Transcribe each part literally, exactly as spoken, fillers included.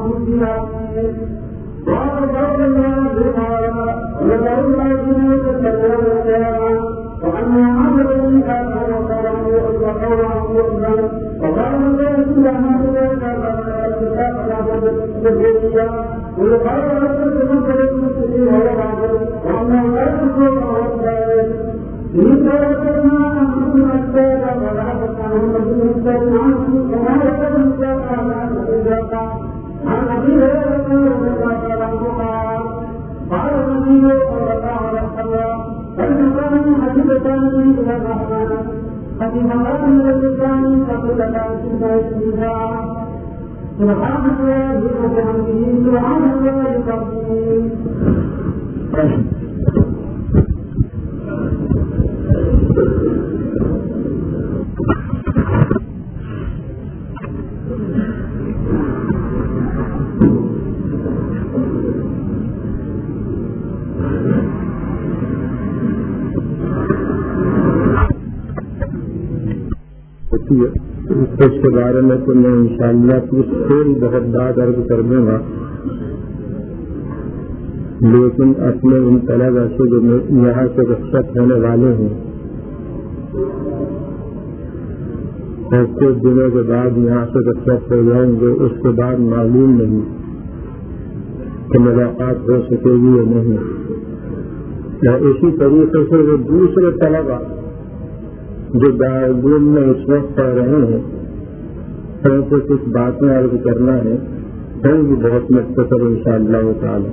اس کے بارے میں تو میں انشاءاللہ کچھ تھوڑی بہت بات عرض کر دوں گا، لیکن اپنے ان طلباء سے جو یہاں سے رخصت ہونے والے ہیں اور کچھ دنوں کے بعد یہاں سے رخصت ہو جائیں گے، اس کے بعد معلوم نہیں کہ ملاقات ہو سکے گی یا نہیں۔ اور اسی طریقے سے وہ دوسرے طلباء جو دارالعلوم میں اس وقت پڑھ رہے ہیں ان سے کچھ باتیں عرض کرنا ہے، ہوں بھی بہت مختصر انشاءاللہ تعالی۔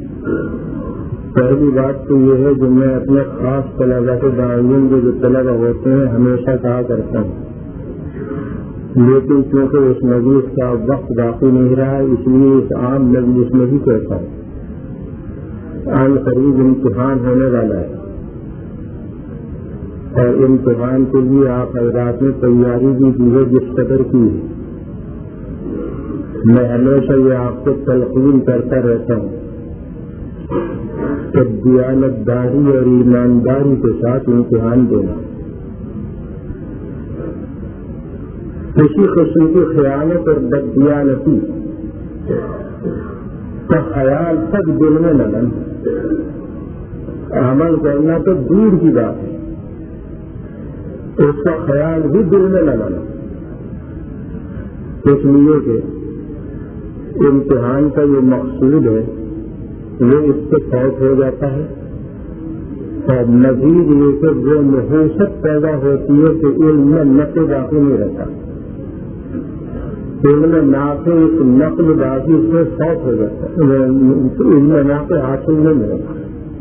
پہلی بات تو یہ ہے جو میں اپنے خاص طلباء کے دارالعلوم کے جو طلباء ہوتے ہیں ہمیشہ کہا کرتا ہوں، لیکن کیونکہ اس مجلس کا وقت باقی نہیں رہا اس لیے اس عام مجلس میں بھی کہتا ہوں، عام قریب امتحان ہونے والا ہے اور امتحان کے لیے آپ حضرات نے تیاری بھی کی ہے جس قدر کی ہے۔ میں ہمیشہ یہ آپ کو تلقین کرتا رہتا ہوں کہ دیانتداری اور ایمانداری کے ساتھ امتحان دینا، کسی قسم کی خیانت اور بددیانتی کا خیال تک دل میں نہ لانا، عمل کرنا تو دور کی بات ہے، اس کا خیال بھی دل میں نہ لانا، اس لیے کہ امتحان کا یہ مقصود ہے وہ اس سے فوت ہو جاتا ہے، اور مزید یہ کہ وہ نحوست پیدا ہوتی ہے کہ علم میں نقل باقی نہیں رہتا، علم میں نافع اس نقل بازی سے فوت ہو جاتا ہے، علم میں نافع حاصل نہیں رہتا۔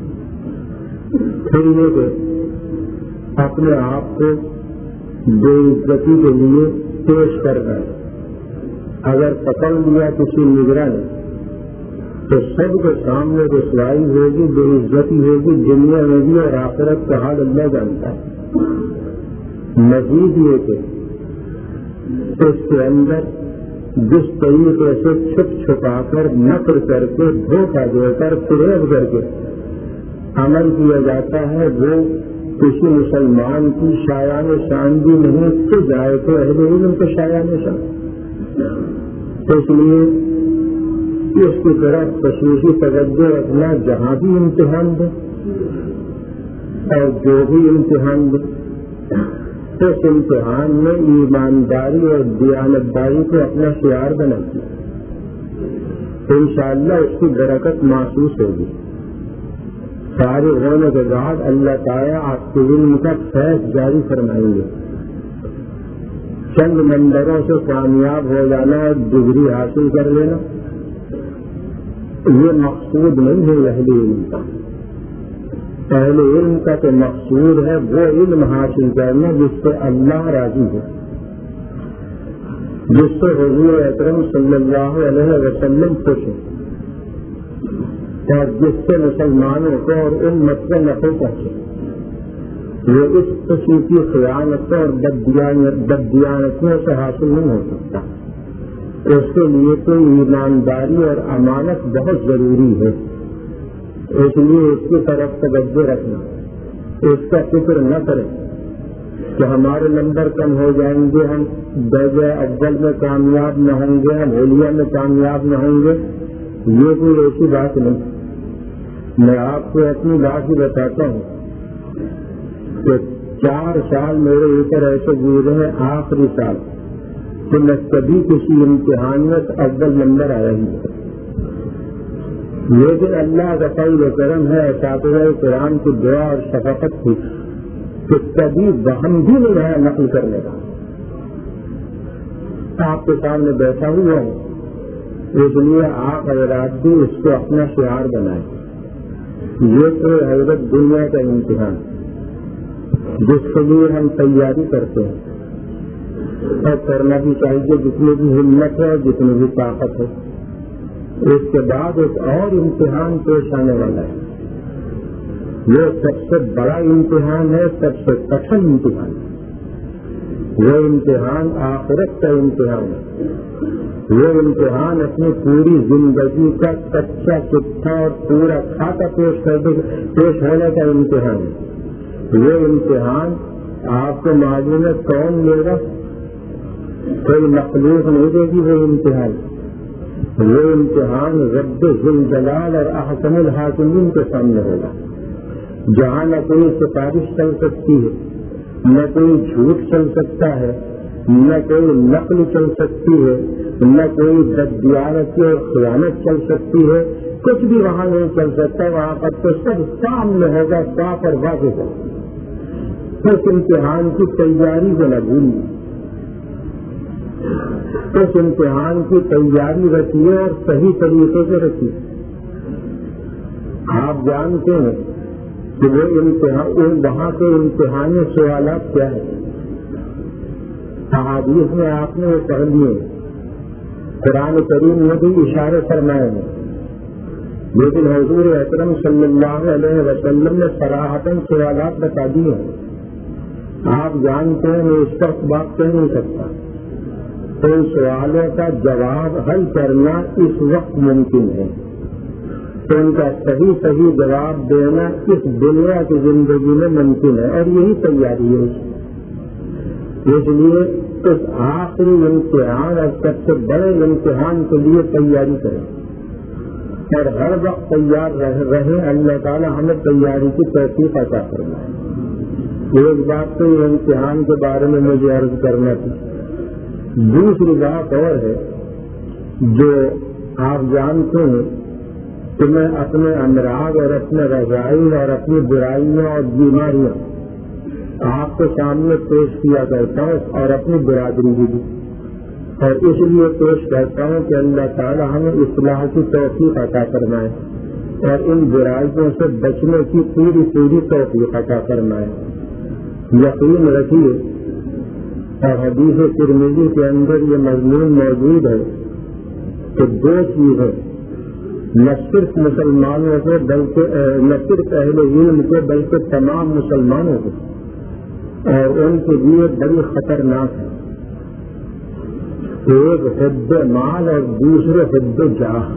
پھر یہ کہ اپنے آپ کو بے عزتی کے لیے پیش کرنا ہے، اگر پکڑ لیا کسی نگراں نے تو سب کے سامنے رسوائی ہوگی، بے عزتی ہوگی، دنیا میں بھی اور آخرت کا حال اللہ جانتا ہے۔ مزید یہ کہ اس کے اندر جس طریقے سے چھپ چھپا کر نقل کر کے دھوکہ دے کر فریب کر کے عمل کیا جاتا ہے وہ کسی مسلمان کی شایان شان بھی نہیں، تو جائے تو اہل علم کو شایان شان، اس لیے اس کی طرف خصوصی توجہ رکھنا جہاں بھی امتحان دے اور جو بھی امتحان دے اس امتحان میں ایمانداری اور دیانتداری کو اپنا شعار بناتی ہے، انشاءاللہ اس کی برکت محسوس ہوگی۔ فارغ ہونے کے بعد اللہ تعالیٰ آپ کے علم کا فیض جاری فرمائیں گے، چند نمبروں سے کامیاب ہو جانا اور ڈگری حاصل کر لینا یہ مقصود نہیں ہے اہل علم کا۔ اہل علم کا تو مقصود ہے وہ علم حاصل کرنا جس سے اللہ راضی ہے، جس سے حضور اکرم صلی اللہ علیہ وسلم خوش ہے، اور جس سے مسلمانوں کو اور امت کو نفع پہنچے۔ وہ اس قسم کی خیانتوں اور بددیانتوں سے حاصل نہیں ہو سکتا، اس کے لیے تو ایمانداری اور امانت بہت ضروری ہے، اس لیے اس کی طرف توجہ رکھنا، اس کا فکر نہ کریں کہ ہمارے نمبر کم ہو جائیں گے، ہم درجہ اول میں کامیاب نہ ہوں گے، ہم حلیہ میں کامیاب نہ ہوں گے، یہ کوئی ایسی بات نہیں۔ میں آپ کو اپنی بات ہی بتاتا ہوں کہ چار سال میرے اوپر ایسے گزرے ہیں، آخری سال کہ میں کبھی کسی امتحان میں اول نمبر آیا ہی نہیں، لیکن اللہ کا فضل و کرم ہے، اساتذہ کرام کی دعا اور شفقت تھی کہ کبھی وہم بھی نہیں رہا نقل کرنے کا۔ آپ کے سامنے بیٹھا ہوا ہوں، اس لیے آپ حضرات بھی اس کو اپنا شعار بنائیں۔ یہ تو حضرت دنیا کا امتحان جس کے لیے ہم تیاری کرتے ہیں اور کرنا بھی چاہیے، جتنی بھی ہمت ہے، جتنی بھی طاقت ہے۔ اس کے بعد ایک اور امتحان پیش آنے والا ہے، یہ سب سے بڑا امتحان ہے، سب سے کٹھن امتحان ہے۔ وہ امتحان آخرت کا امتحان ہے، وہ امتحان اپنی پوری زندگی کا کچا چٹھا اور پورا کھاتا پیش کر پیش ہونے کا امتحان ہے۔ وہ امتحان آپ کو معلوم ہے کون لے گا؟ کوئی مخلوق نہیں دے گی وہ امتحان۔ وہ امتحان رب ذوالجلال اور احکم الحاکمین کے سامنے ہوگا، جہاں نہ کوئی سفارش چل سکتی ہے، نہ کوئی جھوٹ چل سکتا ہے، نہ کوئی نقل چل سکتی ہے، نہ کوئی بددیانتی اور خیانت چل سکتی ہے، کچھ بھی وہاں نہیں چل سکتا۔ وہاں پر تو سب سامنے ہوگا، صاف اور واضح ہوگا۔ اس امتحان کی تیاری کو نہ بھولیے، اس امتحان کی تیاری رکھیے اور صحیح طریقے سے رکھیے۔ آپ جانتے ہیں کہ وہ امتحان، وہاں کے امتحانی سوالات کیا ہیں؟ احادیث میں آپ نے وہ پڑھ لیے، قرآن کریم میں بھی اشارے فرمائے ہیں، لیکن حضور اکرم صلی اللہ علیہ وسلم نے صراحتاً سوالات بتا دیے ہیں۔ آپ جانتے ہیں میں اس وقت بات کہہ نہیں سکتا، ان سوالوں کا جواب حل کرنا اس وقت ممکن ہے، تو ان کا صحیح صحیح جواب دینا اس دنیا کی زندگی میں ممکن ہے، اور یہی تیاری ہے۔ اس لیے اس آخری امتحان اور سب سے بڑے امتحان کے لیے تیاری کریں اور ہر وقت تیار رہیں۔ اللہ تعالیٰ ہمیں تیاری کی توفیق عطا فرمائے۔ ایک بات تو یہ امتحان کے بارے میں مجھے عرض کرنا تھی۔ دوسری بات اور ہے جو آپ جانتے ہیں کہ میں اپنے امراض اور اپنے رضائی اور اپنی برائیاں اور بیماریاں آپ کے سامنے پیش کیا کرتا ہوں، اور اپنی برادری بھی، اور اس لیے پیش کرتا ہوں کہ اللہ تعالیٰ ہمیں اصلاح کی توفیق عطا فرمائے اور ان برائیوں سے بچنے کی پوری پوری توفیق عطا فرمائے۔ یقین رکھیے، اور حدیث ترمذی کے اندر یہ مضمون موجود ہے کہ دو چیزیں نہ صرف مسلمانوں کو بلکہ نہ صرف اہل علم کو بلکہ تمام مسلمانوں کو اور ان کے لیے بڑی خطرناک ہے، ایک حب مال اور دوسرے حب جاہ۔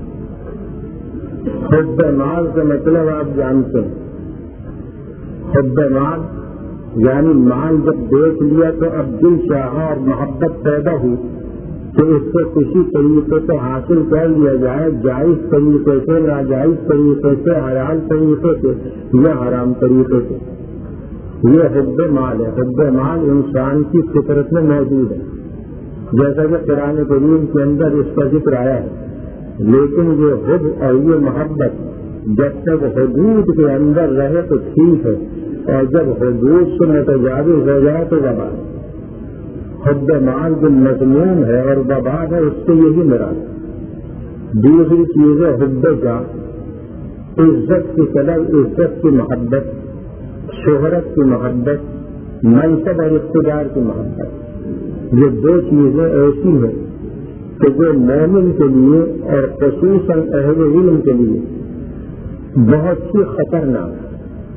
حب مال کا مطلب آپ جانتے ہیں، حب مال یعنی مال جب دیکھ لیا تو اب دل چاہا اور محبت پیدا ہوئی کہ اس کو کسی طریقے سے حاصل کر لیا جائے، جائز طریقے سے، ناجائز طریقے سے، حلال طریقے سے یا حرام طریقے سے۔ یہ حب مال ہے۔ حب مال انسان کی فطرت میں موجود ہے، جیسا کہ قرآن کریم کے اندر اس کا ذکر آیا ہے، لیکن یہ حب اور یہ محبت جب تک حدود کے اندر رہے تو ٹھیک ہے، اور جب حدود سے متجاوز ہو جائے تو وبا۔ حب مال جو مضمون ہے اور وبا ہے، اس سے یہی مراد۔ دوسری چیز ہے حب جاہ، عزت کی طلب، عزت کی محبت، شہرت کی محبت، منصب اور اقتدار کی محبت۔ یہ دو چیزیں ایسی ہیں کہ جو مومن کے لیے اور خصوصاً اہل علم کے لیے بہت سی خطرناک ہے۔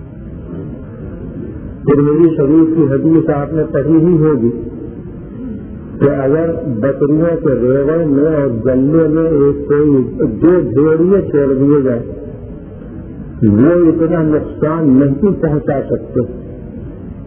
ترمذی شریف کی حدیث آپ نے پڑھی ہی ہوگی کہ اگر بکریوں کے ریوڑ میں اور گلے میں ایک کوئی دو بھیڑیے چھوڑ دیے جائے، وہ اتنا نقصان نہیں پہنچا سکتے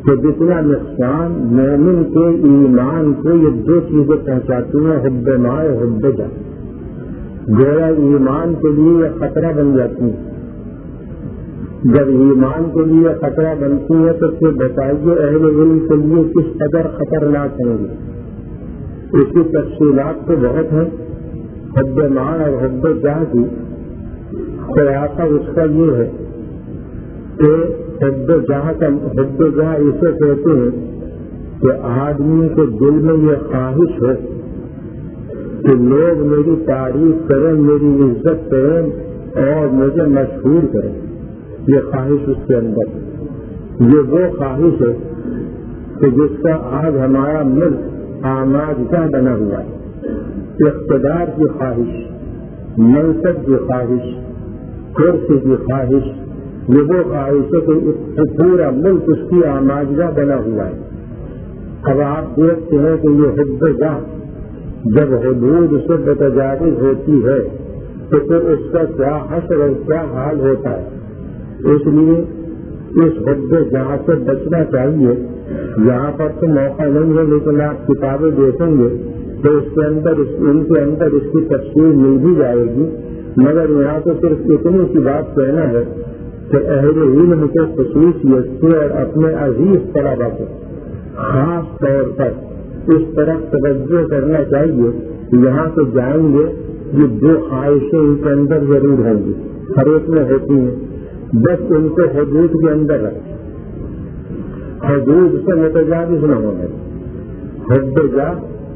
کہ جتنا نقصان مومن کے ایمان کو یہ دو چیزیں پہنچاتی ہیں، حب ماء اور حب جان، گویا ایمان کے لیے یہ خطرہ بن جاتی ہیں۔ جب ایمان کے لیے خطرہ بنتی ہے تو پھر بتائیے اہل علم کے لیے کس قدر خطرناک ہیں گے۔ اس کی تفصیلات تو بہت ہیں۔ حب ماء اور حب جاہ کی خلاصہ اس کا یہ ہے کہ حب جاہ کا حب جاہ اسے کہتے ہیں کہ آدمی کے دل میں یہ خواہش ہے کہ لوگ میری تعریف کریں، میری عزت کریں اور مجھے مشہور کریں، یہ خواہش اس کے اندر ہے۔ یہ وہ خواہش ہے کہ جس کا آج ہمارا ملک آماجگاہ بنا ہوا ہے۔ اقتدار کی خواہش، منصب کی خواہش، کرسی کی خواہش، یہ وہ خواہش ہے کہ پورا ملک اس کی آماجگاہ بنا ہوا ہے۔ اب آپ دیکھتے ہیں کہ یہ حب جاہ جب حدود سے متجاوز ہوتی ہے تو پھر اس کا کیا حشر اور کیا حال ہوتا ہے۔ اس لیے اس حب جاہ سے بچنا چاہیے۔ یہاں پر تو موقع نہیں ہے، لیکن آپ کتابیں دیکھیں گے تو اس کے اندر ان کے اندر اس کی تفصیل مل بھی جائے گی، مگر یہاں تو صرف اتنی سی بات کہنا ہے کہ اہل علم کو خصوصیت سے اور اپنے عزیز طلبا کو خاص طور پر اس طرح توجہ کرنا چاہیے کہ یہاں سے جائیں گے یہ دو خواہشیں ان کے اندر ضرور ہوں گی، ہر ایک میں ہوتی ہیں، بس ان کو حدود کے اندر رکھیں، حدود سے متجاوز نہ ہونے۔ حب جاہ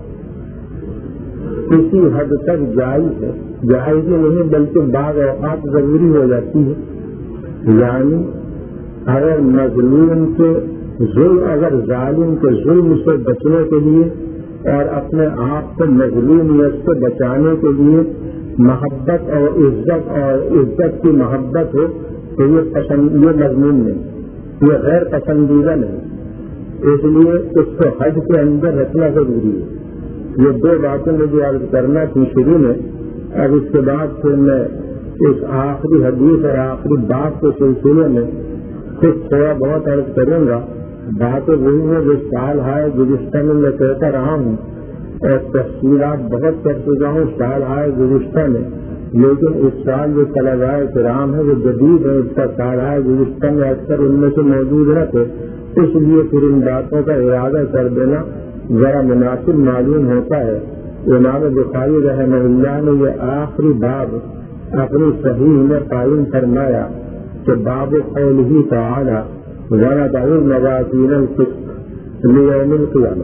کسی حد تک جائز ہے، جائز ہی نہیں بلکہ بعض اوقات ضروری ہو جاتی ہے۔ یعنی اگر مظلوم کے ظلم اگر ظالم کے ظلم سے بچنے کے لیے اور اپنے آپ کو مظلومیت سے بچانے کے لیے محبت اور عزت اور عزت کی محبت ہو تو یہ پسند یہ مضمون نہیں، یہ غیر پسندیدہ نہیں، اس لیے اس کو حد کے اندر رکھنا ضروری ہے۔ یہ دو باتیں مجھے عرض کرنا تھی شروع میں، اب اس کے بعد پھر میں اس آخری حدیث اور آخری بات کے سلسلے میں کچھ تھوڑا بہت عرض کروں گا۔ باتیں وہی ہیں جو سال ہائے گزشتہ میں میں کہتا رہا ہوں اور تفصیلات بہت کر چکا ہوں سال ہائے گزشتہ میں، لیکن اس سال جو طلباء کرام ہے وہ جدید ہے، اس کا سال ہائے گزشتہ میں اکثر ان میں سے موجود رہتے، اس لیے پھر ان باتوں کا ارادہ کر دینا ذرا مناسب معلوم ہوتا ہے۔ امام بخاری رحمہ اللہ نے یہ آخری باب اپنی صحیح میں قائم فرمایا کہ باب قولہ تعالی وَنَضَعُ الْمَوَازِينَ الْقِسْطَ لِيَوْمِ الْقِيَامَةِ،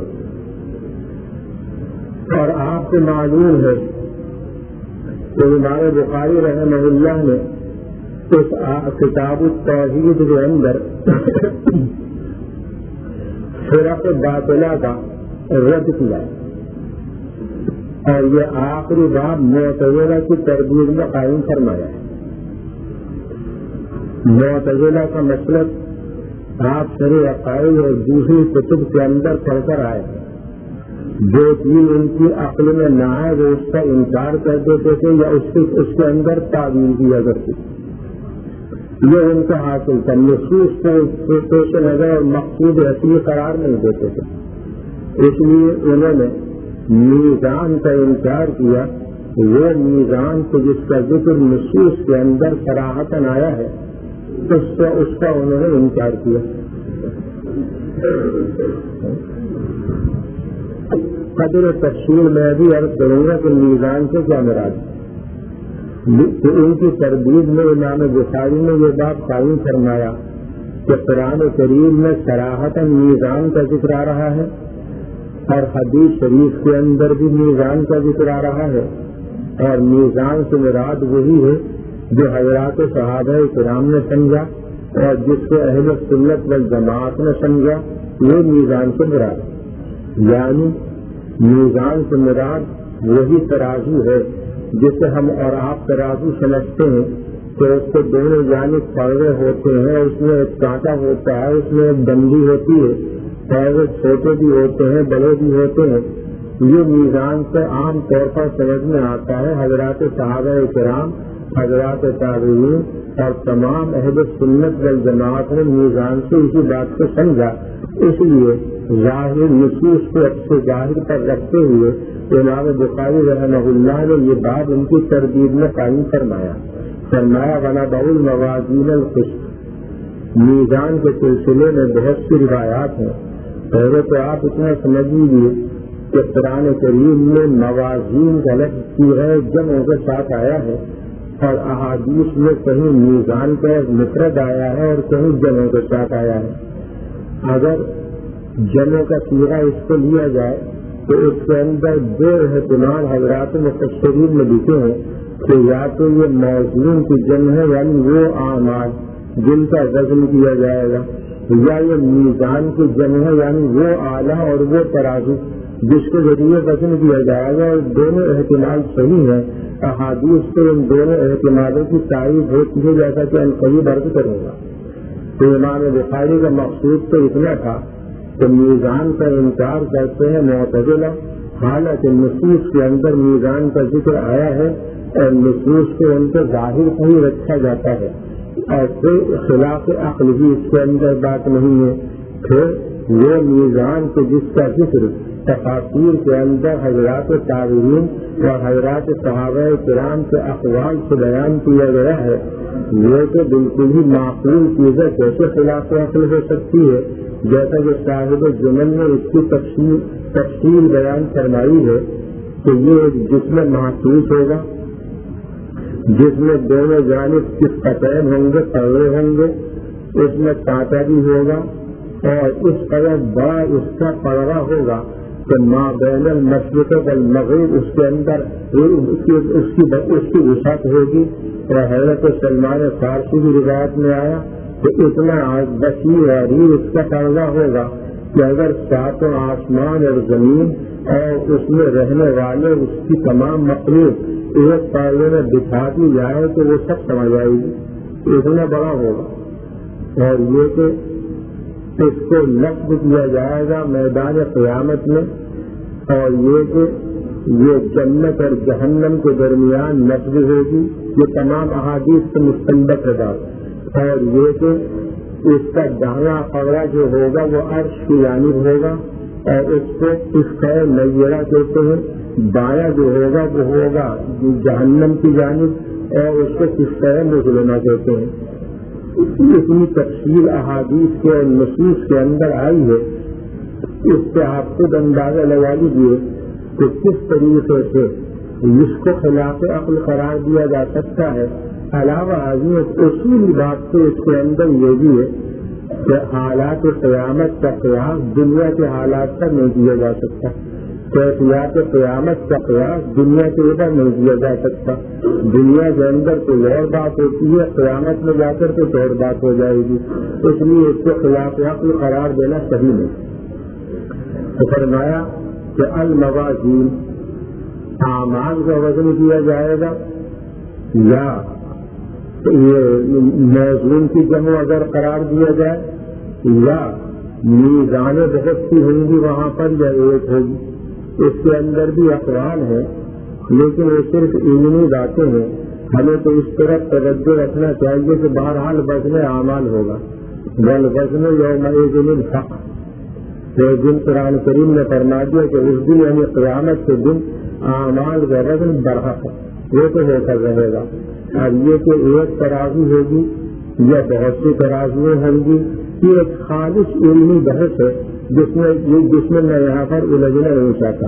اور آپ کو معلوم ہے کہ امام بخاری رحمہ اللہ نے اس کتاب التوحید کے اندر فرق باطلہ کا رد کیا، اور یہ آخری باب معتزلہ کی تردید میں قائم فرمایا ہے۔ معتزلہ کا مسلک آپ شرع عقائد اور دوسری کتب کے اندر پڑھ کر آئے ہیں۔ جو چیز ان کی عقل میں نہ آئے وہ اس کا انکار کر دیتے تھے یا اس کے اس کے اندر تعویل کیا کرتے تھے، یہ ان کا حاصل تھا۔ نصوص کو پیش نظر اور مقصود اصلی قرار نہیں دیتے تھے، اس لیے انہوں نے میزان کا انکار کیا، وہ میزان کو جس کا ذکر نصوص کے اندر صراحتاً آیا ہے اس کا اس کا انہوں نے انکار کیا۔ قدر تفصیل میں بھی عرض کروں گا کہ میزان سے کیا مراد ہے۔ تو ان کی تردید میں امام بخاری نے یہ بات قائم فرمایا کہ قرآن کریم میں صراحتاً میزان کا ذکر آ رہا ہے اور حدیث شریف کے اندر بھی میزان کا ذکر آ رہا ہے، اور میزان سے مراد وہی ہے جو حضرات صحابہ کرام نے سمجھا اور جس کو اہل سنت والجماعت نے سمجھا، وہ میزان سے مراد، یعنی میزان سے مراد وہی ترازو ہے جسے ہم اور آپ ترازو سمجھتے ہیں کہ اس کے دونوں جانب پردے ہوتے ہیں، اس میں ایک کانٹا ہوتا ہے، اس میں ایک ڈنڈی ہوتی ہے، پردے چھوٹے بھی ہوتے ہیں بڑے بھی ہوتے ہیں۔ یہ میزان سے عام طور پر سمجھ میں آتا ہے۔ حضرات صحابہ کرام، حضرات تابعین اور تمام اہل سنت والجماعت نے میزان سے اسی بات کو سمجھا اس لیے ظاہر نصوص کو اپنے ظاہر پر رکھتے ہوئے امام بخاری رحمہ اللہ نے یہ بات ان کی تربیت میں قائم فرمایا فرمایا ونضع الموازین القسط، میزان کے سلسلے میں بہت سی روایات ہیں. پہلے تو آپ اتنا سمجھ لیجیے کہ قرآن کریم میں موازین کا لفظ کی ہے جمع کے ساتھ آیا ہے، اور احادیث میں کہیں میزان کا مفرد آیا ہے اور کہیں جمع کے ساتھ آیا ہے. اگر جمع کا صیغہ اس کو لیا جائے تو اس کے اندر دو احتمال حضرات مفسرین میں لکھے ہیں کہ یا تو یہ موزون کی جمع ہے یعنی وہ اعمال جن کا وزن کیا جائے گا، یا یہ میزان کی جمع ہے یعنی وہ آلہ اور وہ ترازو جس کے ذریعے وزن کیا جائے گا. اور دونوں احتمال صحیح ہیں. احادیث سے ان دونوں احتمالوں کی تعریف ہوتی ہے جیسا کہ القیب عرض کروں گا. تو امام بخاری کا مقصود تو اتنا تھا کہ میزان کا انکار کرتے ہیں معتزلہ، حالانکہ نصوص کے اندر میزان کا ذکر آیا ہے اور نصوص کو ان کے ظاہر پر ہی رکھا جاتا ہے اور کوئی خلاف عقل بھی اس کے اندر بات نہیں ہے. پھر وہ میزان کے جس کا ذکر تفاسیر کے اندر حضرات تابعین اور حضرات صحابہ کرام کے اقوال سے بیان کیا گیا ہے، وہ تو بالکل ہی معقول چیزیں کیسے خلاف عقل ہو سکتی ہے. جیسا کہ صاحب جمل نے اس کی تفصیل تفصیل بیان فرمائی ہے کہ یہ ایک جسم محسوس ہوگا جس میں دونوں جانب کس قطعین ہوں گے، پڑے ہوں گے، اس میں کانٹا بھی ہوگا اور اس طرح بڑا اس کا پڑوا ہوگا کہ ماں بین المشرق والمغرب اس کے اندر اس کی وسعت ہوگی. اور حضرت سلمان فارسی کی روایت میں آیا کہ اتنا وسیع عریض اس کا پردہ ہوگا کہ اگر ساتوں آسمان اور زمین اور اس میں رہنے والے اس کی تمام مخلوق ایک پردے میں بٹھا دی جائے تو وہ سب سمجھ آئے گی. اتنا بڑا ہوگا. اور یہ کہ اس کو نصب کیا جائے گا میدان قیامت میں، اور یہ کہ یہ جنت اور جہنم کے درمیان نصب ہوگی. یہ تمام احادیث سے مستنبط ہے. اور یہ کہ اس کا دانا پگڑا جو ہوگا وہ عرش کی جانب ہوگا اور اس کو اس کا نیرہ کہتے ہیں. بایاں جو ہوگا وہ ہوگا جہنم کی جانب اور اس کو کس طرح مظلمہ کہتے ہیں. اتنی تفصیل احادیث کے اور نصوص کے اندر آئی ہے. اس سے آپ خود اندازہ لگا لیجیے کہ کس طریقے سے اس کو خلاف عقل قرار دیا جا سکتا ہے. علاوہ ازیں اصولی بات تو اس کے اندر یہ بھی ہے کہ حالات قیامت کا قیاس دنیا کے حالات پر نہیں کیا جا سکتا. کیفیات قیامت کا قیاس دنیا کے اوپر نہیں کیا جا سکتا. دنیا کے اندر کوئی اور بات ہوتی ہے، قیامت میں جا کر کچھ اور بات ہو جائے گی. اس لیے اس کو خلاف عقل قرار دینا صحیح نہیں. تو فرمایا کہ الموازین اعمال کا وزن کیا جائے گا، یا یہ موزون کی جمع اگر قرار دیا جائے، یا میزان بہت سی ہوں گی وہاں پر یا ایک ہوگی. اس کے اندر بھی اقوال ہے لیکن وہ صرف علمی باتیں ہیں. ہمیں تو اس طرح توجہ رکھنا چاہیے کہ بہرحال وزن اعمال ہوگا. بل وزن یومئذ الحق، تو دن قرآن کریم نے فرما دیا کہ اس دن یعنی قیامت کے دن اعمال کا وزن برحق وہ تو ہو کر رہے گا. اب یہ کہ ایک ترازو ہوگی یا بہت سی ترازویں ہوں گی، یہ ایک خالص علمی بحث ہے جس میں جس میں میں یہاں پر الجھنا نہیں چاہتا.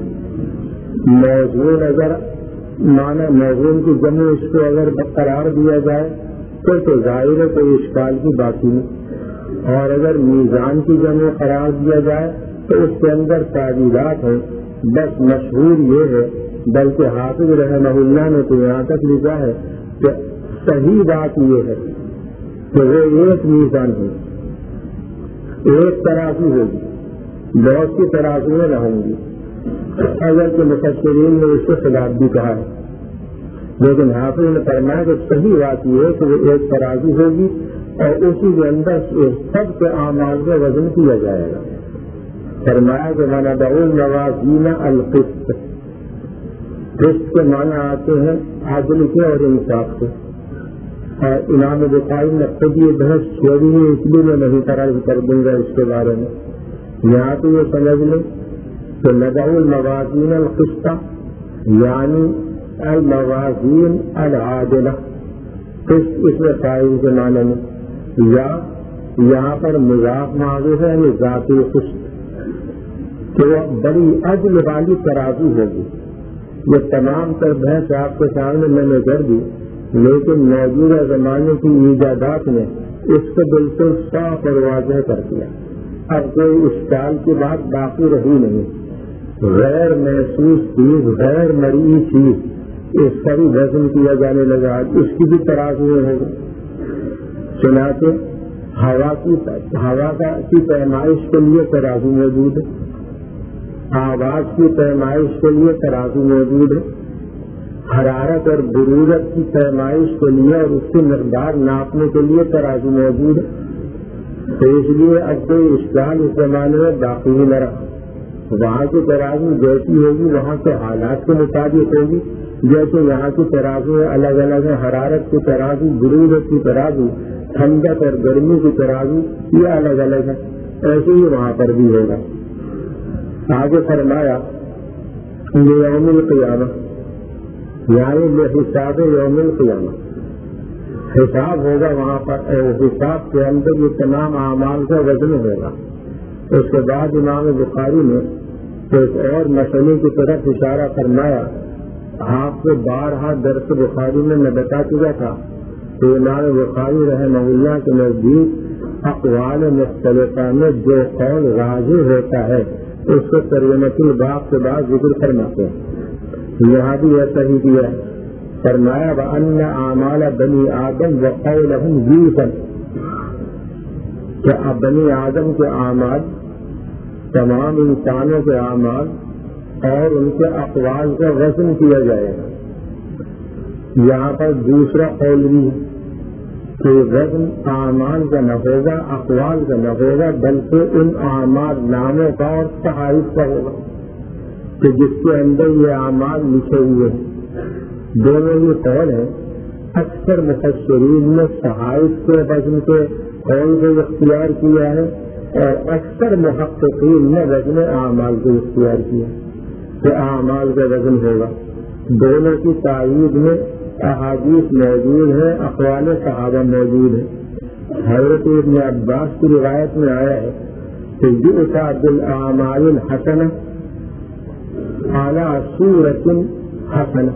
موضوع اگر معنی موضوع کی جمع اس کو اگر قرار دیا جائے تو تو ظاہر ہے کوئی اشکال کی بات ہی نہیں، اور اگر میزان کی جمع قرار دیا جائے تو اس کے اندر تعبیرات ہیں. بس مشہور یہ ہے، بلکہ حافظ رحمہ اللہ نے تو یہاں تک لکھا ہے کہ صحیح بات یہ ہے کہ وہ ایک میزان ہے، ایک ترازو ہوگی، بہت سی ترازویں نہ ہوں گی. اگر کہ مفسرین نے اس کے خلاف بھی کہا ہے، لیکن حافظ نے فرمایا کہ صحیح بات یہ ہے کہ وہ ایک ترازو ہوگی اور اسی کے اندر سب کے اعمال کا وزن کیا جائے گا. فرمایا کہ ونضع الموازین القسط، قسط کے معنی آتے ہیں عدل کے اور انصاف کے. اور امام بخاری نے خود یہ بحث چھوڑی ہے، اس لیے میں نہیں قرار کر دوں گا اس کے بارے میں. یہاں تو یہ سمجھ لیں کہ نضع الموازین القسط یعنی الموازین العادلہ، اس میں قائم کے معنی میں، یا یہاں پر مضاف معروف ہے یعنی ذاتی قسط، تو وہ بڑی عدل والی ترازو ہوگی۔ یہ تمام تر بحث آپ کے سامنے میں نے کر دی، لیکن موجودہ زمانے کی ایجادات نے اس کو بالکل صاف اور واضح کر دیا۔ اب کوئی اشکال کی بات باقی رہی نہیں۔ غیر محسوس چیز، غیر مرئی چیز، اس کا بھی وزن کیا جانے لگا، اس کی بھی ترازو ہوگی۔ چنانچہ ہوا کی ہوا کا کی پیمائش کے لیے ترازو موجود ہے، آواز کی پیمائش کے لیے ترازو موجود ہے، حرارت اور برودت کی پیمائش کے لیے اور اس کی مقدار ناپنے کے لیے ترازو موجود ہے۔ تو اس لیے اب کوئی اشکال اس زمانے میں باقی ہی نہ رہا۔ وہاں کی ترازو جیسی ہوگی وہاں کے حالات کے مطابق ہوگی، جیسے یہاں کی ترازو الگ الگ ہے، حرارت کی ترازو، برودت کی ترازو، ٹھنڈک اور گرمی کی ترازو یہ الگ الگ ہے، ایسے ہی وہاں پر بھی ہوگا۔ آگے فرمایا یوم القیامہ یعنی حساب یوم القیامہ، حساب ہوگا وہاں پر، حساب کے اندر یہ تمام اعمال کا وزن ہوگا۔ اس کے بعد امام بخاری نے ایک اور مسئلے کی طرف اشارہ فرمایا۔ آپ کو بارہا درس بخاری میں میں بتا چکا تھا کہ امام بخاری رحمہ اللہ کے نزدیک اقوال مختلفہ میں جو قول راجح ہوتا ہے اس کو ترجمۃ الباب کے بعد ذکر فرماتے ہیں۔ یہاں بھی ایسا ہی کیا ہے، فرمایا وَأَنَّ أَعْمَالَ بَنِي آدم وَقَوْلَهُمْ يُوزَنُ، کہ اب بنی آدم کے اعمال، تمام انسانوں کے اعمال اور ان کے اقوال کا وزن کیا جائے گا۔ یہاں پر دوسرا قول بھی ہے کہ وزن اعمال کا نہ ہوگا، اقوال کا نہ ہوگا، بلکہ ان اعمال ناموں کا اور صحائف کا ہوگا کہ جس کے اندر یہ اعمال لکھے ہوئے ہیں۔ دونوں یہ قول ہیں۔ اکثر مفسرین نے صحائف کے وزن کے قول کو اختیار کیا ہے اور اکثر محققین نے وزن اعمال کو اختیار کیا کہ اعمال کا وزن ہوگا۔ دونوں کی تائید میں احادیث موجود ہے، اقوال صحابہ موجود ہے۔ حضرت ابن عباس کی روایت میں آیا ہے کہ یؤتی بالاعمال الحسنہ علی صورۃ حسنہ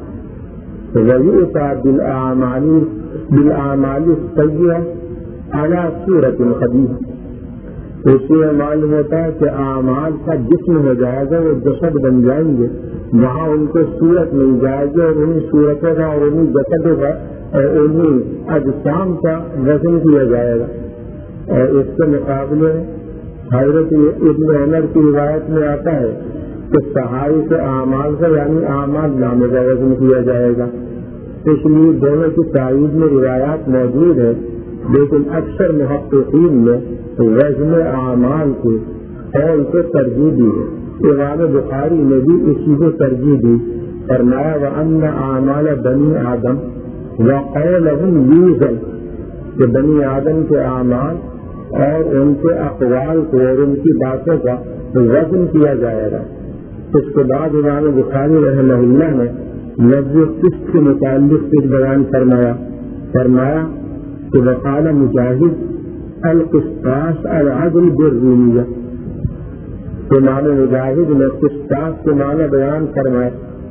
ویؤتی بالاعمال بالاعمال السیئہ علی صورۃ قبیحہ۔ اس سے معلوم ہوتا ہے کہ اعمال کا جسم ہو جائے گا، وہ جسد بن جائیں گے، وہاں ان کو صورت مل جائے گی اور انہیں صورتوں کا اور انہیں جسدوں کا اور انہیں اجسام کا وزن کیا جائے گا۔ اور اس کے مقابلے حضرت ابن عمر کی روایت میں آتا ہے کہ صحائف کے اعمال کا یعنی اعمال نامے کا وزن کیا جائے گا۔ اس لیے دونوں کی تائید میں روایات موجود ہے، لیکن اکثر محققین نے وزن اعمال کے قول کو ترجیح دی ہے۔ امام بخاری نے بھی اسی کو ترجیح دی، فرمایا وَأَنَّ أَعْمَالَ بَنِي آدم وَقَوْلَهُمْ يُوزَنُ، کہ بنی آدم کے اعمال اور ان کے اقوال کو اور ان کی باتوں کا وزن کیا جائے گا۔ اس کے بعد امام بخاری رحمہ اللہ نے لفظ قسط کے متعلق کچھ بیان فرمایا فرمایا کہ وقال مجاہد القسطاس العدل بالرومیہ، امام مجاہد نے قسطاس کے معنی بیان فرمایا۔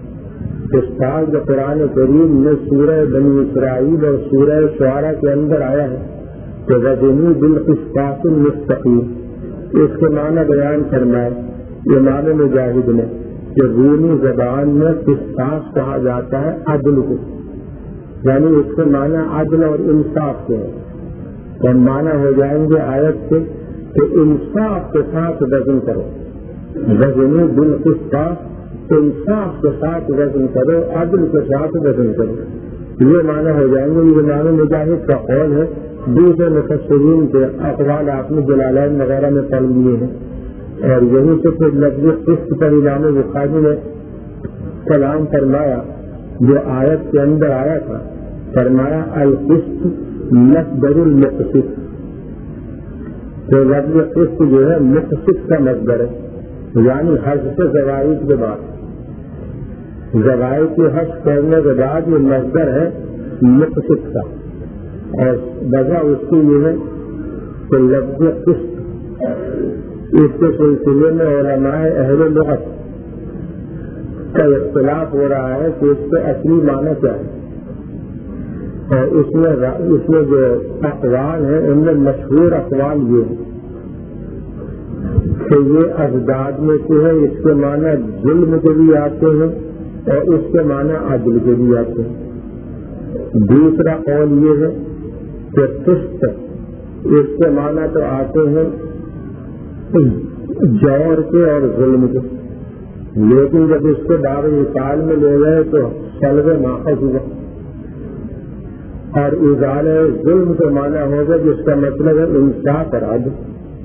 قسطاس جو قرآن کریم میں سورہ بنی اسرائیل اور سورہ شعراء کے اندر آیا ہے کہ وزنوا بالقسطاس المستقیم، اس کے معنی بیان فرمایا امام مجاہد نے کہ رومی زبان میں قسطاس کہا جاتا ہے عدل کو، یعنی اس کے معنی عدل اور انصاف کے ہیں۔ اور معنی ہو جائیں گے آیت سے کہ انصاف کے ساتھ وزن کرو، وزنوا بالقسطاس، انصاف کے ساتھ وزن کرو، عدل کے ساتھ وزن کرو، یہ معنی ہو جائیں گے۔ یہ امام مجاہد کا قول ہے، دوسرے مفسرین کے اقوال آپ نے جلالین وغیرہ میں پڑھ لیے ہیں، اور یہیں سے پھر لفظ قسط پر امام بخاری نے کلام فرمایا جو آیت کے اندر آیا تھا، فرمایا القسط مصدر المقسط، تو لفظ قسط جو ہے مقصد کا مصدر ہے، یعنی حج سے زوائد کے بعد، زوائد کی حج کرنے کے بعد یہ مصدر ہے مقصد کا، اور وجہ اس کی یہ ہے کہ لفظ قسط اس کے سلسلے میں علماء اہل لغت کا اختلاف ہو رہا ہے کہ اس کے اصلی معنی کیا ہے، اور اس میں اس میں جو اقوال ہیں ان میں مشہور اقوال یہ ہیں کہ یہ ازداد میں سے ہے، اس کے معنی ظلم کے بھی آتے ہیں اور اس کے معنی عدل کے بھی آتے ہیں۔ دوسرا قول یہ ہے کہ قسط اس کے معنی تو آتے ہیں جور کے اور ظلم کے، لیکن جب اس کو باب مثال میں لے گئے تو سلب ماخذ ہوا، اور ازالہ ظلم کے معنی ہوگا جس کا مطلب ہے انصاف اور عدل،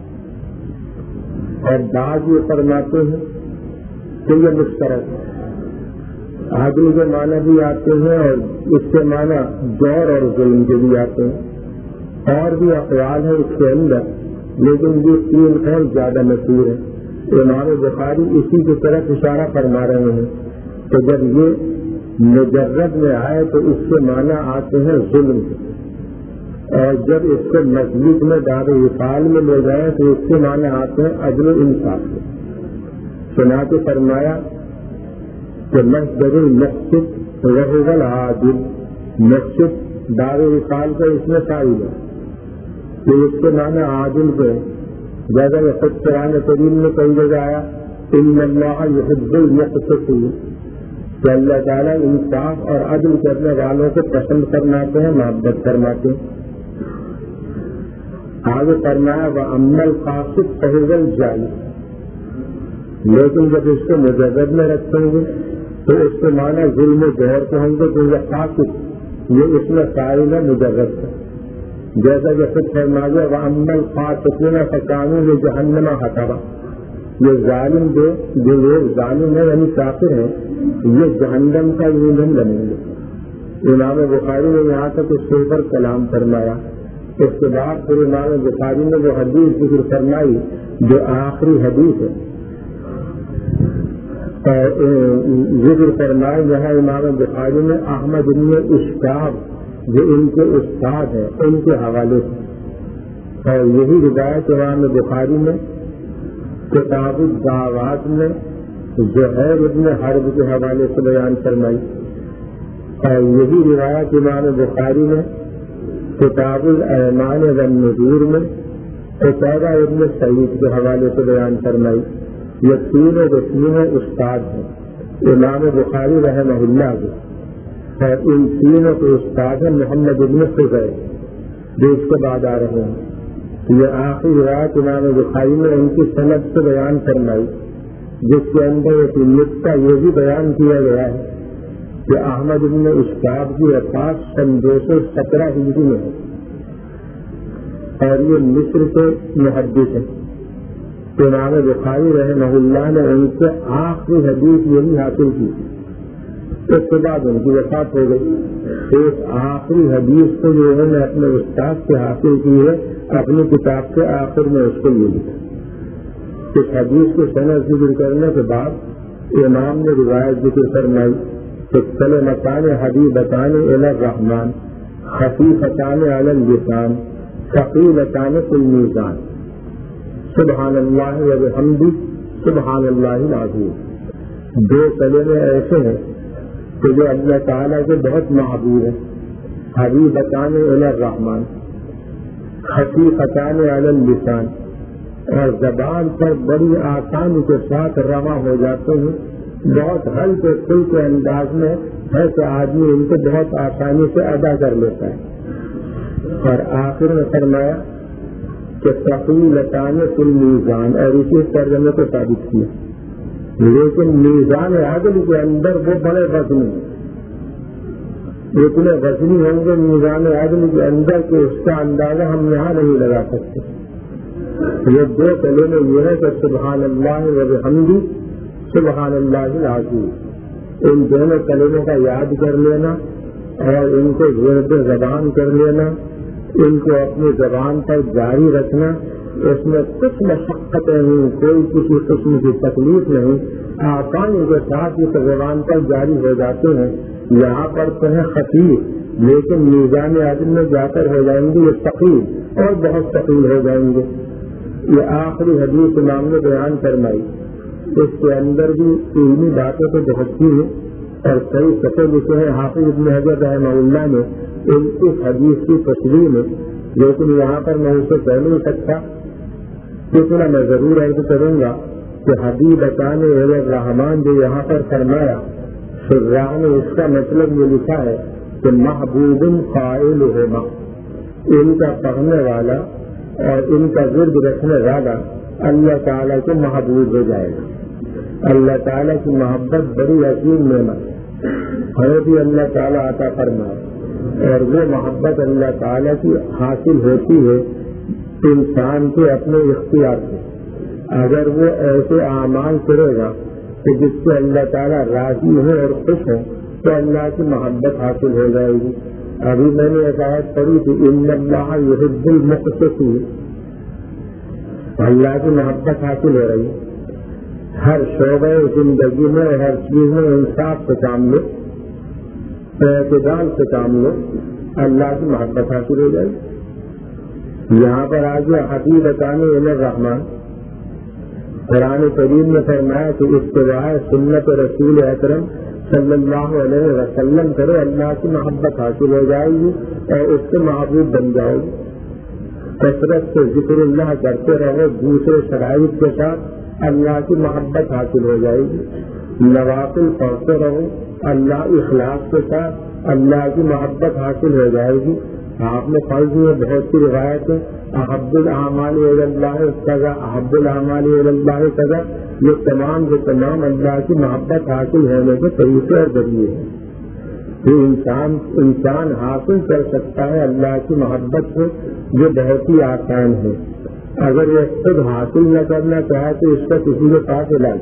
اور بعض یہ فرماتے ہیں کہ یہ مشترک ہے، عدل کے معنی بھی آتے ہیں اور اس کے معنی جور اور ظلم کے بھی آتے ہیں، اور بھی اقوال ہیں اس کے اندر، لیکن یہ تین قول زیادہ مشہور ہیں۔ امام بخاری اسی کی طرف اشارہ فرما رہے ہیں کہ جب یہ مجرد میں آئے تو اس کے معنی آتے ہیں ظلم کے، اور جب اس کو مزید میں باب وصال میں لے گئے تو اس کے معنی آتے ہیں عدل و انصاف کے۔ چنانچہ فرمایا کہ مصدر المقصد وهو العادل، مقصد باب وصال کا اس میں فائل ہے کہ اس کے معنی عادل کے، جیسا کہ خود قرآن کریم میں کئی جگہ آیا ان اللہ یحب المقسطین، کہ اللہ تعالیٰ انصاف اور عدل کرنے والوں کو پسند فرماتے ہیں، محبت فرماتے ہیں۔ آگے فرمایا وَأَمَّا الْقَاسِطُ فَهُوَ الْجَائِزُ، لیکن جب اس کو مجرد میں رکھیں گے تو اس کے معنی ظلم و جور کے ہوں گے، تو یہ قاسط یہ اس میں فاعل ہے مجرد کا، جیسا کہ خود فرما گیا وَأَمَّا الْقَاسِطُونَ فَكَانُوا لِجَهَنَّمَ حَطَبًا، یہ ظالم جو جو لوگ ظالم ہیں یعنی کافر ہیں یہ جہنم کا ایندھن بنیں گے۔ امام بخاری نے یہاں تک اس کے اوپر کلام فرمایا، اس کے بعد پھر امام بخاری نے وہ حدیث ذکر فرمائی جو آخری حدیث ہے، ذکر فرمائے جہاں امام بخاری نے احمد بن اشکاب جو ان کے استاد ہیں ان کے حوالے سے، اور یہی روایت امام بخاری نے کتاب الدعوات میں زہیر ابن حرب کے حوالے سے بیان فرمائی، اور یہی روایت امام بخاری نے کتاب الایمان والنذور میں قتیبہ ابن سعید کے حوالے سے بیان فرمائی۔ یہ تینوں جو تینوں استاد ہیں امام بخاری رحمہ اللہ کے، اور ان تینوں کے استاد ہیں محمد ابن خزیر جو اس کے بعد آ رہے ہیں۔ یہ آخری روایت امام بخاری نے ان کی سند سے بیان فرمائی، جس کے اندر ایک نقطہ یہ بھی بیان کیا گیا ہے کہ احمد بن اشکاب کی وفات سن دو سو سترہ ہجری میں ہے، اور یہ مصر کے محدث ہیں۔ امام بخاری رحمہ اللہ نے ان سے آخری حدیث یہی حاصل کی، اس کے بعد ان کی وفات ہو گئی۔ ایک آخری حدیث کو جو انہوں نے اپنے استاد سے حاصل کی ہے اپنی کتاب کے آخر میں اس کو یہ لکھا۔ اس حدیث کو سند ذکر کرنے کے بعد امام نے روایت ذکر فرمائی کہ کلمتان حبیبتان الی الرحمن خفیفتان علی اللسان ثقیلتان فی المیزان سبحان اللہ و بحمدہ سبحان اللہ العظیم۔ دو کلمے ایسے ہیں کہ جو اللہ تعالیٰ کے بہت محبوب ہیں، حبیبتان الی الرحمن خفیفتان علی اللسان، اور زبان پر بڑی آسانی کے ساتھ رواں ہو جاتے ہیں، بہت ہلکے پھلکے انداز میں ہے کہ آدمی ان کو بہت آسانی سے ادا کر لیتا ہے۔ اور آخر میں فرمایا کہ ثقیلتان فی المیزان، اور اسی ترجمے کو ثابت کیا، لیکن میزان عدل کے اندر وہ بڑے وزنی ہیں، اتنے وزنی ہوں گے میزان عدل کے اندر کہ اس کا اندازہ ہم یہاں نہیں لگا سکتے۔ یہ دو کلمے یہ ہے کہ سبحان اللہ و بحمدہ سبحان اللہ العظیم، ان دونوں کلموں کا یاد کر لینا اور ان کو ورد زبان کر لینا، ان کو اپنی زبان پر جاری رکھنا اس میں کچھ مشقتیں نہیں، کوئی کسی قسم کی تکلیف نہیں، آسانی کے ساتھ اس زبان پر جاری ہو جاتے ہیں۔ یہاں پر تو ہے خفیف، لیکن میزان عدل میں جا کر ہو جائیں گے یہ ثقیل اور بہت ثقیل ہو جائیں گے۔ یہ آخری حدیث امام نے بیان فرمائی، اس کے اندر بھی علمی باتیں تو بہت سی ہیں اور کئی سطح لکھے ہیں حافظ ابن حجر رحمہ اللہ نے اس حدیث کی تشریح میں، لیکن یہاں پر میں اسے کہہ نہیں سکتا، اتنا میں ضرور عرض کروں گا کہ حبیب بچان الرحمان جو یہاں پر فرمایا، شراح نے اس کا مطلب یہ لکھا ہے کہ محبوب قائل ہوما، ان کا پڑھنے والا اور ان کا ورد رکھنے والا اللہ تعالیٰ کو محبوب ہو جائے گا۔ اللہ تعالیٰ کی محبت بڑی عظیم نعمت ہمیں بھی اللہ تعالیٰ عطا فرمائے، اور وہ محبت اللہ تعالیٰ کی حاصل ہوتی ہے انسان کے اپنے اختیار سے۔ اگر وہ ایسے اعمال کرے گا کہ جس سے اللہ تعالیٰ راضی ہو اور خوش ہو تو اللہ کی محبت حاصل ہو جائے گی۔ ابھی میں نے ایک آیت پڑھی تھی، ان اللہ یحب المقسطین، اللہ کی محبت حاصل ہو رہی ہے۔ ہر شعبہ زندگی میں ہر چیز میں انصاف سے کام لو، اعتدال سے کام لو، اللہ کی محبت حاصل ہو جائے گی۔ یہاں پر آگے حبیب بچان الرحمان قرآن کریم میں فرمایا کہ اتباع سنت رسول اکرم صلی اللہ علیہ وسلم کرو، اللہ کی محبت حاصل ہو جائے گی اور اس سے محبوب بن جائے گی۔ کثرت سے ذکر اللہ کرتے رہو دوسرے شرائط کے ساتھ، اللہ کی محبت حاصل ہو جائے گی۔ نوافل پڑھتے رہو اللہ اخلاص کے ساتھ، اللہ کی محبت حاصل ہو جائے گی۔ آپ نے پڑھ دی ہے بہت سی روایتیں، احب الاعمال الی اللہ کذا، احب الاعمال الی اللہ کذا، یہ تمام جو تمام اللہ کی محبت حاصل ہونے کے طریقے اور ذریعے ہیں۔ یہ انسان انسان حاصل کر سکتا ہے اللہ کی محبت سے، جو بہت ہی آسان ہے۔ اگر یہ خود حاصل نہ کرنا چاہے تو اس کا کسی کے پاس علاج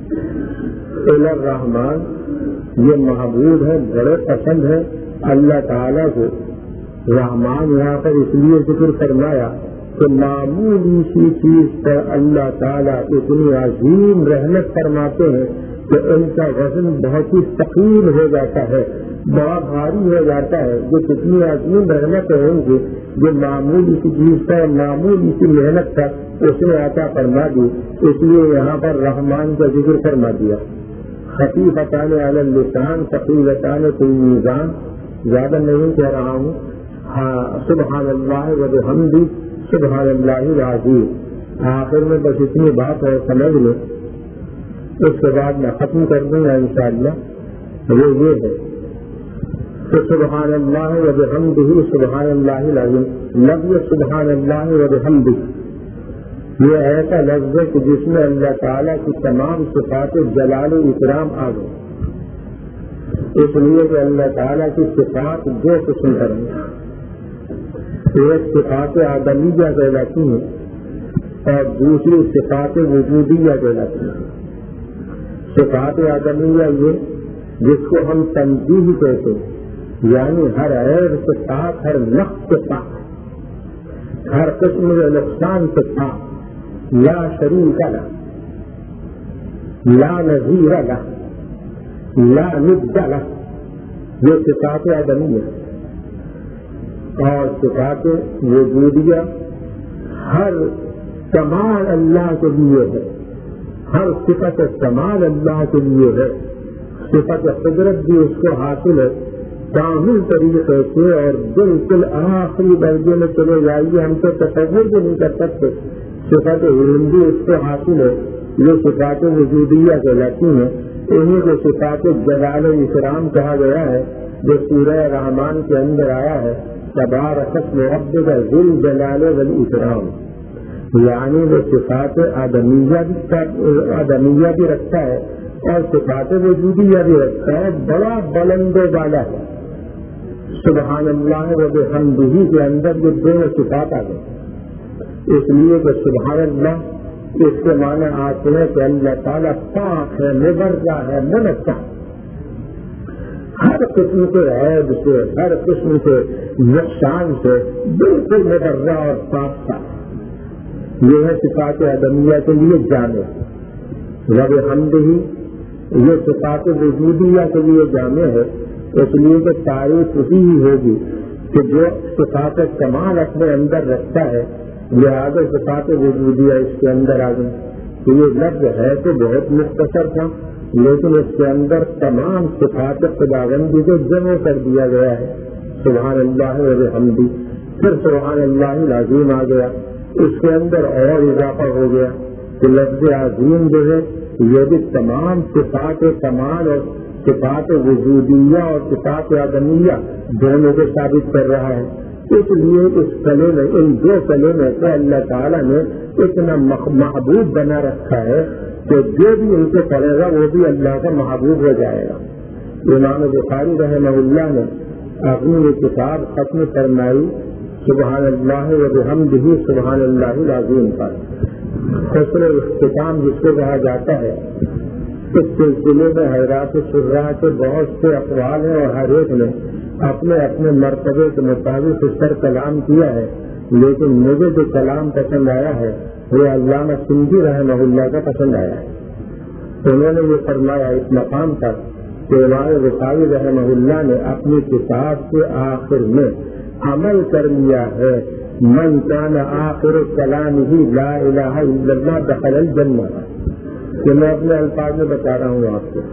ہے۔ الرحمان یہ محبوب ہے، بڑے پسند ہے اللہ تعالیٰ کو۔ رحمان یہاں پر اس لیے ذکر فرمایا کہ معمولی سی چیز پر اللہ تعالیٰ اتنی عظیم رحمت فرماتے ہیں کہ ان کا وزن بہت ہی ثقیل ہو جاتا ہے، بڑا بھاری ہو جاتا ہے۔ جو کتنی عظیم رحمت ہوں گی جو معمولی سی چیز پر معمولی سی محنت کا اس نے عطا فرما دی، اس لیے یہاں پر رحمان کا ذکر فرما دیا۔ خفیفتان علی اللسان ثقیلتان فی المیزان، زیادہ نہیں کہہ رہا ہوں۔ ہاں، سبحان اللہ وبحمدہ سبحان اللہ العظیم، آخر میں بس اتنی بات ہے سمجھ لیں، اس کے بعد میں ختم کر دوں گا انشاءاللہ۔ وہ یہ ہے کہ سبحان اللہ وبحمدہ سبحان اللہ العظیم، لفظ سبحان اللہ وبحمدہ یہ ایسا لفظ ہے کہ جس میں اللہ تعالیٰ کی تمام صفات جلال و اکرام آ گئے، اس لیے کہ اللہ تعالیٰ کی صفات دو قسم پر ہیں، ایک صفات آدمیہ کہلاتی ہیں اور دوسری صفات وجودیہ کہلاتی ہیں۔ صفات آدمیہ یہ جس کو ہم تنزیہ کہتے ہیں، یعنی ہر عیب سے پاک، ہر نقص سے پاک، ہر قسم کے نقصان سے پاک، لا شریک لہ، لا نظیر لہ، لا ند لہ، یہ صفات آدمیہ۔ اور صفات وجودیہ ہر کمال اللہ کے لیے ہے، ہر صفت کمال اللہ کے لیے ہے۔ صفت قدرت بھی اس کو حاصل ہے کامل طریقے سے، اور بالکل آخری درجے میں چلے جائیے، ہم تو تصور بھی نہیں کر سکتے۔ صفت علم بھی اس کو حاصل ہے، یہ صفات وجودیہ کہلاتی ہیں۔ انہیں کو صفات جلال و اکرام کہا گیا ہے، جو سورہ رحمان کے اندر آیا ہے، تبارک اسم ربک ذی الجلال والاکرام، یعنی وہ صفات آدمیہ بھی آدمیہ بھی رکھتا ہے اور صفات وجودیہ بھی رکھتا ہے، بڑا بلند و بالا ہے۔ سبحان اللہ وبحمدہ کے اندر یہ دونوں صفات آ گئے، اس لیے کہ سبحان اللہ اس کے معنی آتے ہیں کہ اللہ تعالیٰ پاک ہے، مبرہ ہے، منزہ، ہر قسم کے عیب سے، ہر قسم کے نقصان سے بالکل مبرہ اور پاک تھا۔ یہ ہے صفات عدمیہ کے لیے جامع، وبحمدہ یہ صفات وجودیہ کے لیے جامع ہے، اس لیے کہ تعریف اسی ہی ہوگی کہ جو صفات کمال اپنے اندر رکھتا ہے، لہٰذا صفات وجودیہ اس کے اندر آ گئی۔ تو یہ لفظ ہے تو بہت مختصر تھا، لیکن اس کے اندر تمام صفات خداوندی کو جمع کر دیا گیا ہے۔ سبحان اللہ وبحمدہ، پھر سبحان اللہ العظیم آ گیا، اس کے اندر اور اضافہ ہو گیا کہ لفظ عظیم جو ہے یہ بھی تمام صفات کمال اور صفات وجودیہ اور صفات عدمیہ دونوں کو ثابت کر رہا ہے۔ اس لیے اس کلمے ان دو کلمے کو اللہ تعالیٰ نے اتنا محبوب بنا رکھا ہے کہ جو بھی ان کو پڑھے گا وہ بھی اللہ کا محبوب ہو جائے گا۔ امام بخاری رحمہ اللہ نے اپنی یہ کتاب ختم فرمائی سبحان اللہ وبحمدہ سبحان اللہ العظیم پر، خسر اختتام جس کو کہا جاتا ہے۔ اس سلسلے میں حضرات شرح کے بہت سے اقوال ہیں اور ہر ایک نے اپنے اپنے مرتبے کے مطابق اس پر کلام کیا ہے، لیکن مجھے جو کلام پسند آیا ہے وہ علامہ سندھی رحمہ اللہ کا پسند آیا ہے۔ انہوں نے یہ فرمایا اس مقام پر کہ امام بخاری رحمہ اللہ نے اپنی کتاب کے آخر میں عمل کر لیا ہے، من کان آخر کلامہ لا الہ الا اللہ دخل الجنہ، کہ میں اپنے الفاظ میں بتا رہا ہوں آپ کو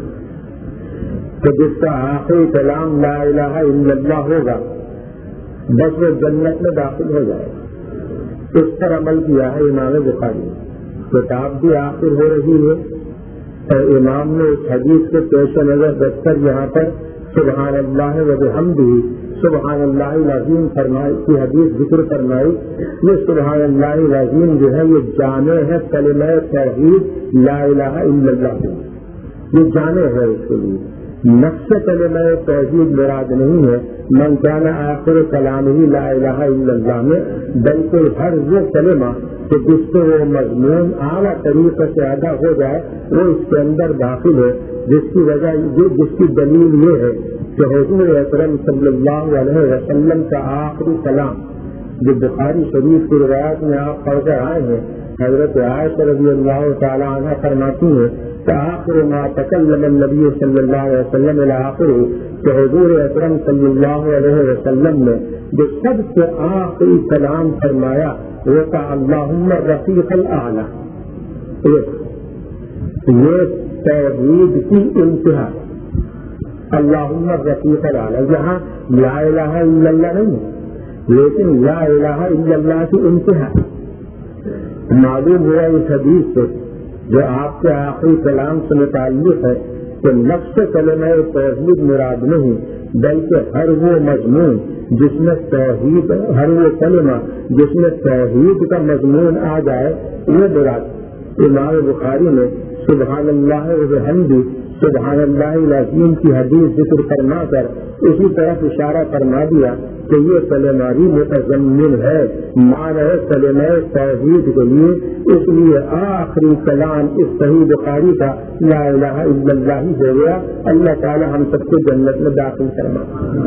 کہ جس کا آخری کلام لا الہ الا اللہ ہوگا بس وہ جنت میں داخل ہو جائے گا۔ اس پر عمل کیا ہے امام بخاری، کتاب بھی آخر ہو رہی ہے اور امام نے اس حدیث کے پیش نظر رکھ کر یہاں پر سبحان اللہ وبحمدہ سبحان اللہ العظیم فرمائی کی حدیث ذکر فرمائی۔ یہ سبحان اللہ العظیم جو ہے یہ جامع ہے کلمہ توحید لا الہ الا اللہ، یہ جامع ہے اس کے لیے۔ نقص کلمہ توحید مراد نہیں ہے من کان آخر کلامہ لا الہ الا اللہ میں، بلکہ ہر وہ کلمہ کہ جس سے وہ مضمون اعلیٰ طریقے سے ادا ہو جائے وہ اس کے اندر داخل ہے، جس کی وجہ جس کی دلیل یہ ہے کہ حضور اکرم صلی اللہ علیہ وسلم کا آخری کلام جو بخاری شریف کی روایت میں آپ پڑھ کر آئے ہیں، حضرت عائشہ رضی اللہ تعالیٰ عنہ فرماتی ہیں کہ آخر ما تکلم النبی صلی اللہ علیہ وسلم الی آخر، کہ حضور اکرم صلی اللہ علیہ وسلم نے جو سب سے آخری کلام فرمایا وہ کا اللہم رفیق الاعلیٰ، یہ توحید کی انتہا، اللہم رفیق الاعلیٰ۔ یہاں لا الہ الا اللہ نہیں لیکن لا الہ الا اللہ کی انتہا۔ معلوم ہوا اس حدیث سے جو آپ کے آخری کلام سے متعلق ہے کہ نفس کلمہ توحید مراد نہیں بلکہ ہر وہ مضمون جس میں توحید، ہر وہ کلمہ جس میں توحید کا مضمون آ جائے وہ مراد۔ امام بخاری نے سبحان اللہ وبحمدہ سبحان اللہ العظیم کی حدیث ذکر فرما کر اسی طرف اشارہ فرما دیا کہ یہ کلمہ بھی متضمن ہے معنی کلمہ توحید کے لیے، اس لیے آخری کلام اس صحیح بخاری کا لا الہ الا اللہ ہی ہو گیا۔ اللہ تعالی ہم سب کو جنت میں داخل فرما۔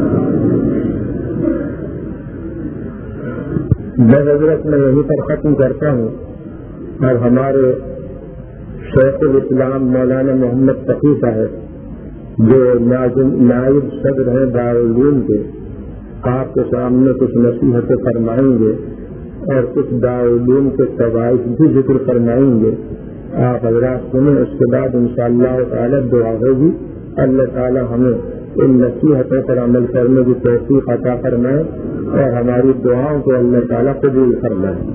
میں حضرت میں یہیں پر ختم کرتا ہوں اور ہمارے شیخ الاسلام مولانا محمد تقی صاحب جو نائب صدر ہیں دارالعلوم کے، آپ کے سامنے کچھ نصیحتیں فرمائیں گے اور کچھ دارالعلوم کے فوائد بھی ذکر فرمائیں گے۔ آپ حضرات سنیں، اس کے بعد انشاءاللہ تعالی دعا ہوگی۔ اللہ تعالی ہمیں ان نصیحتوں پر عمل کرنے کی توفیق عطا فرمائے اور ہماری دعاؤں کو اللہ تعالی قبول فرمائے۔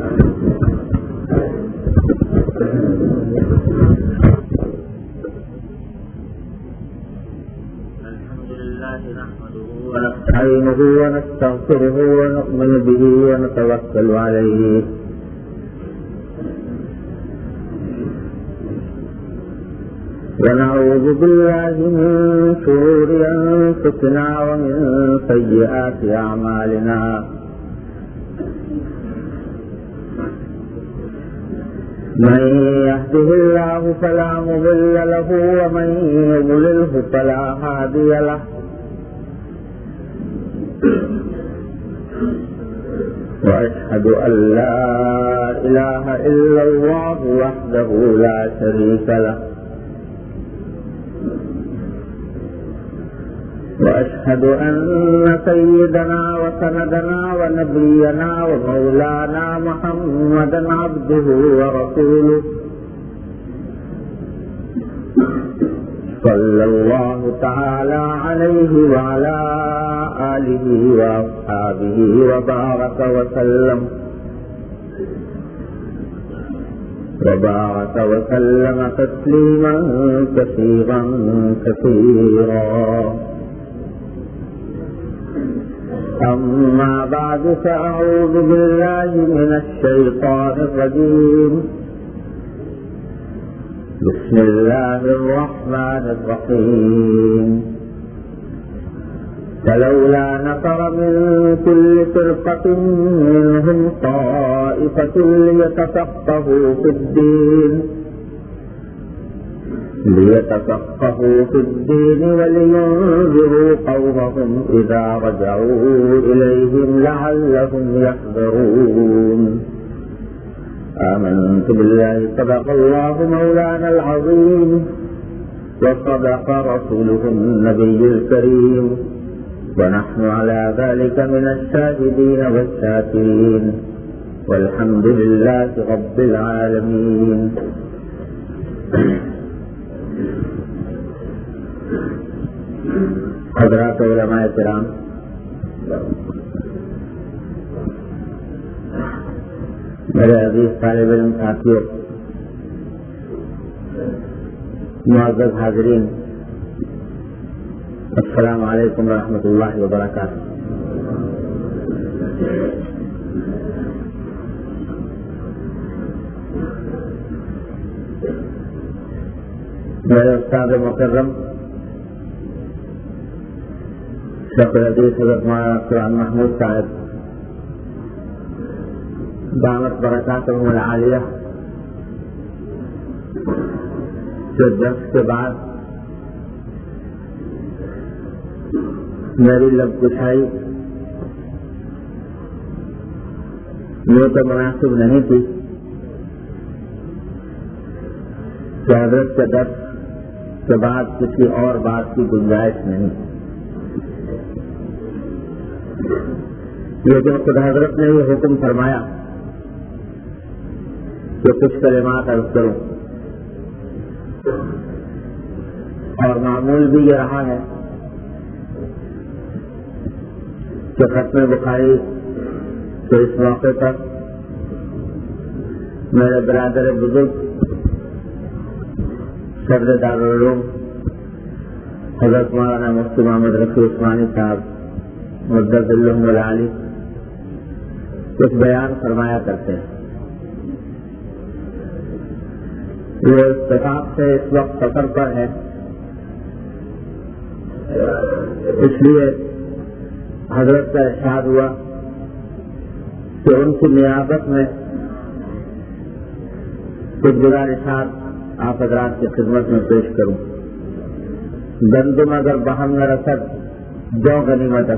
نستعينه ونستغفره ونؤمن به ونتوكل عليه ونعوذ بالله من شرور أنفسنا ومن سيئات أعمالنا من يهده الله فلا مضل له ومن يضلله فلا هادي له وأشهد أن لا إله إلا الله وحده لا شريك له وأشهد أن سيدنا وسندنا ونبينا ومولانا محمدا عبده ورسوله صلى الله تعالى عليه وعلى آله وأصحابه وبارك وسلم وبارك وسلم تسليما كثيرا كثيرا. أما بعد فأعوذ بالله من الشيطان الرجيم. بسم الله الرحمن الرحيم. فلولا نفر من كل فرقة منهم طائفة ليتفقهوا في الدين ليتفقهوا في الدين ولينذروا قومهم إذا رجعوا إليهم لعلهم يحذرون. آمنت بالله صدق الله مولانا العظيم وصدق رسوله النبي الكريم ونحن على ذلك من الشاهدين والشاكرين والحمد لله رب العالمين. حضرات علماء کرام، میرے عزیز طالب علم ساتھیوں، معزز حاضرین، السلام علیکم ورحمۃ اللہ وبرکاتہ. میرے استاد مکرم شیخ الحدیث حضرت مولانا قرآن محمود صاحب دامت برکاتہم العالیہ جو درس کے بعد میری لب کشائی یہ تو مناسب نہیں تھی کہ حضرت کے درس کے بعد کسی اور بات کی گنجائش نہیں، لیکن خدا حضرت نے یہ حکم فرمایا کہ کچھ کلمات عرض کروں، اور معمول بھی یہ رہا ہے کہ ختم بخاری کے اس موقع پر میرے برادر بزرگ صدر دارالعلوم حضرت مولانا مفتی محمد رفیع عثمانی صاحب مدد اللہ العالی کچھ بیان فرمایا کرتے ہیں. وہ اتفاق سے اس وقت سفر پر ہے، اس لیے حضرت کا ارشاد ہوا کہ ان کی نیابت میں کچھ گزارشات آپ حضرات کی خدمت میں پیش کروں. گندم اگر بہم نہ رسد جو غنیمت،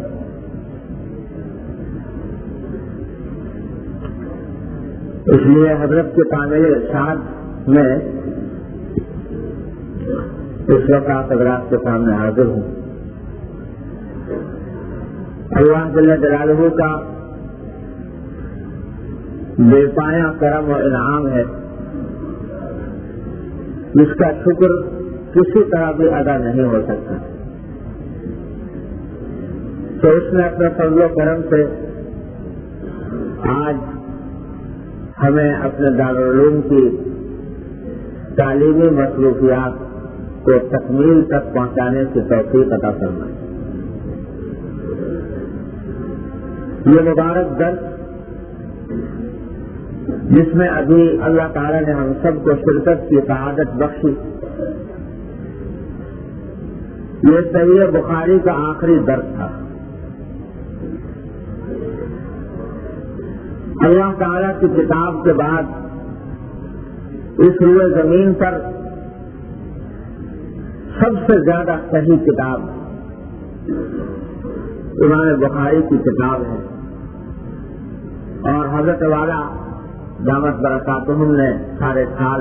اس لیے حضرت کے کامل ارشاد میں اس وقت آپ حضرات کے سامنے حاضر ہوں. اللہ جل جلالہ کا بے پایا کرم و انعام ہے جس کا شکر کسی طرح بھی ادا نہیں ہو سکتا. تو اس نے اپنے فضل و کرم سے آج ہمیں اپنے دارالعلوم کی تعلیمی مصروفیات کو تکمیل تک پہنچانے کی توفیق عطا فرمائے. یہ مبارک درس جس میں ابھی اللہ تعالیٰ نے ہم سب کو شرکت کی سعادت بخشی، یہ صحیح بخاری کا آخری درس تھا. اللہ تعالیٰ کی کتاب کے بعد اس روئے زمین پر سب سے زیادہ صحیح کتاب امام بخاری کی کتاب ہے. اور حضرت والا دامت برکاتہم نے سارے سال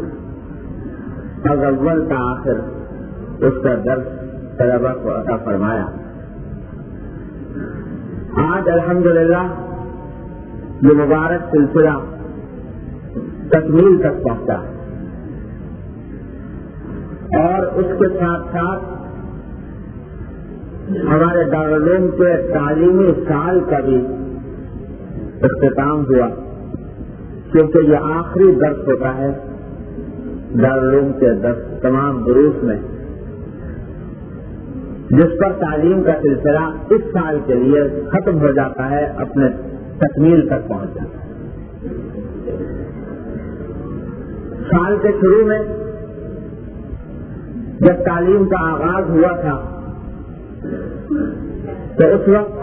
از اول کا آخر اس کا درس طلبہ کو عطا فرمایا. آج الحمدللہ یہ مبارک سلسلہ تکمیل تک پہنچا اور اس کے ساتھ ساتھ ہمارے دارالعلوم کے تعلیمی سال کا بھی اختتام ہوا، کیونکہ یہ آخری درس ہوتا ہے دارالعلوم کے درس تمام دروس میں، جس پر تعلیم کا سلسلہ اس سال کے لیے ختم ہو جاتا ہے، اپنے تکمیل تک پہنچ جاتا ہے. سال کے شروع میں جب تعلیم کا آغاز ہوا تھا تو اس وقت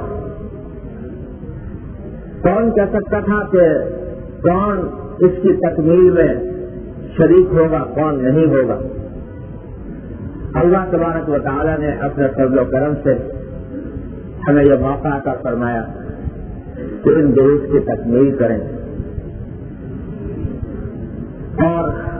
کون کہہ سکتا تھا کہ کون اس کی تکمیل میں شریک ہوگا کون نہیں ہوگا. اللہ تبارک و تعالی نے اپنے فضل و کرم سے ہمیں یہ موقع عطا فرمایا کہ ان دروس کی تکمیل کریں اور